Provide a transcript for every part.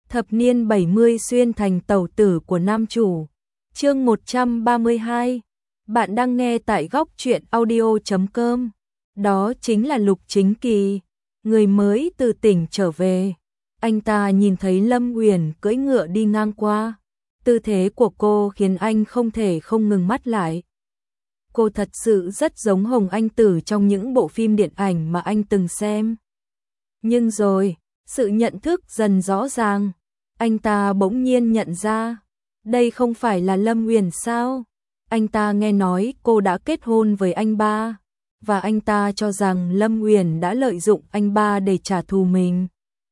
Thập niên 70 xuyên thành tẩu tử của nam chủ. Chương 132. Bạn đang nghe tại góc truyện audio.com. Đó chính là Lục Chính Kỳ, người mới từ tỉnh trở về. Anh ta nhìn thấy Lâm Uyển cưỡi ngựa đi ngang qua. Tư thế của cô khiến anh không thể không ngừng mắt lại. Cô thật sự rất giống Hồng Anh Tử trong những bộ phim điện ảnh mà anh từng xem. Nhưng rồi, sự nhận thức dần rõ ràng. Anh ta bỗng nhiên nhận ra, đây không phải là Lâm Uyển sao? Anh ta nghe nói cô đã kết hôn với anh ba, và anh ta cho rằng Lâm Uyển đã lợi dụng anh ba để trả thù mình.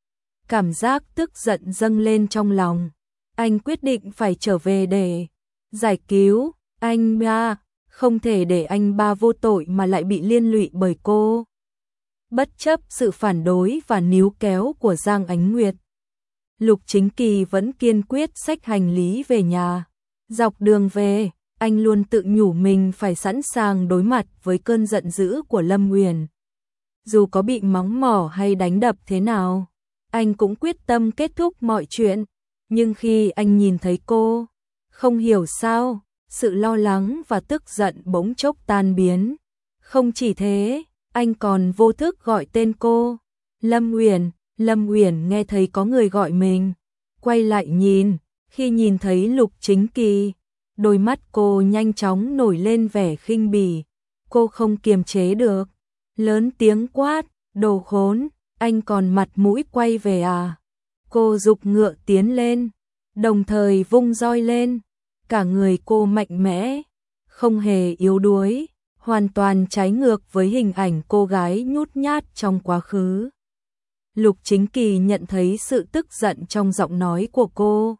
Cảm giác tức giận dâng lên trong lòng. Anh quyết định phải trở về để giải cứu anh ba, không thể để anh ba vô tội mà lại bị liên lụy bởi cô. Bất chấp sự phản đối và níu kéo của Giang Ánh Nguyệt, Lục Chính Kỳ vẫn kiên quyết xách hành lý về nhà. Dọc đường về, anh luôn tự nhủ mình phải sẵn sàng đối mặt với cơn giận dữ của Lâm Uyển. Dù có bị mắng mỏ hay đánh đập thế nào, anh cũng quyết tâm kết thúc mọi chuyện. Nhưng khi anh nhìn thấy cô, không hiểu sao, sự lo lắng và tức giận bỗng chốc tan biến. Không chỉ thế, anh còn vô thức gọi tên cô. Lâm Uyển. Lâm Uyển nghe thấy có người gọi mình, quay lại nhìn, khi nhìn thấy Lục Chính Kỳ, đôi mắt cô nhanh chóng nổi lên vẻ khinh bỉ. Cô không kiềm chế được, lớn tiếng quát, đồ khốn, anh còn mặt mũi quay về à? Cô giục ngựa tiến lên, đồng thời vung roi lên, cả người cô mạnh mẽ, không hề yếu đuối, hoàn toàn trái ngược với hình ảnh cô gái nhút nhát trong quá khứ. Lục Chính Kỳ nhận thấy sự tức giận trong giọng nói của cô.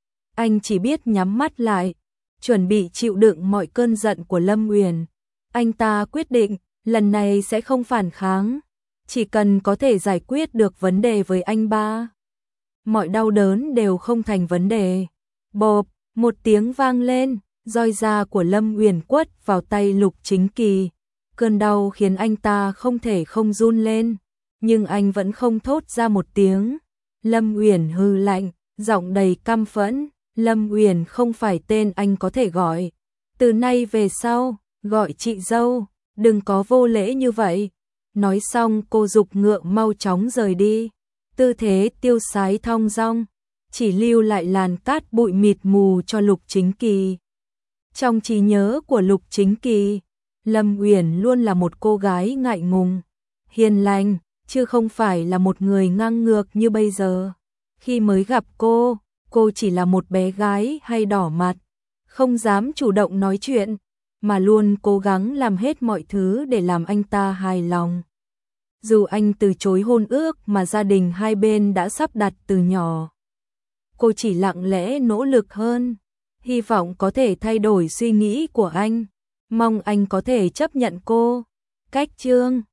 Anh chỉ biết nhắm mắt lại, chuẩn bị chịu đựng mọi cơn giận của Lâm Uyển. Anh ta quyết định, lần này sẽ không phản kháng, chỉ cần có thể giải quyết được vấn đề với anh ba, mọi đau đớn đều không thành vấn đề. Bộp, một tiếng vang lên, roi da của Lâm Uyển quất vào tay Lục Chính Kỳ. Cơn đau khiến anh ta không thể không run lên, nhưng anh vẫn không thốt ra một tiếng. Lâm Uyển hừ lạnh, giọng đầy căm phẫn, Lâm Uyển không phải tên anh có thể gọi. Từ nay về sau, gọi chị dâu, đừng có vô lễ như vậy. Nói xong cô giục ngựa mau chóng rời đi, tư thế tiêu sái thong dong, chỉ lưu lại làn cát bụi mịt mù cho Lục Chính Kỳ. Trong trí nhớ của Lục Chính Kỳ, Lâm Uyển luôn là một cô gái ngại ngùng, hiền lành, chứ không phải là một người ngang ngược như bây giờ. Khi mới gặp cô chỉ là một bé gái hay đỏ mặt, không dám chủ động nói chuyện, mà luôn cố gắng làm hết mọi thứ để làm anh ta hài lòng. Dù anh từ chối hôn ước mà gia đình hai bên đã sắp đặt từ nhỏ, cô chỉ lặng lẽ nỗ lực hơn, hy vọng có thể thay đổi suy nghĩ của anh, mong anh có thể chấp nhận cô. Cách chương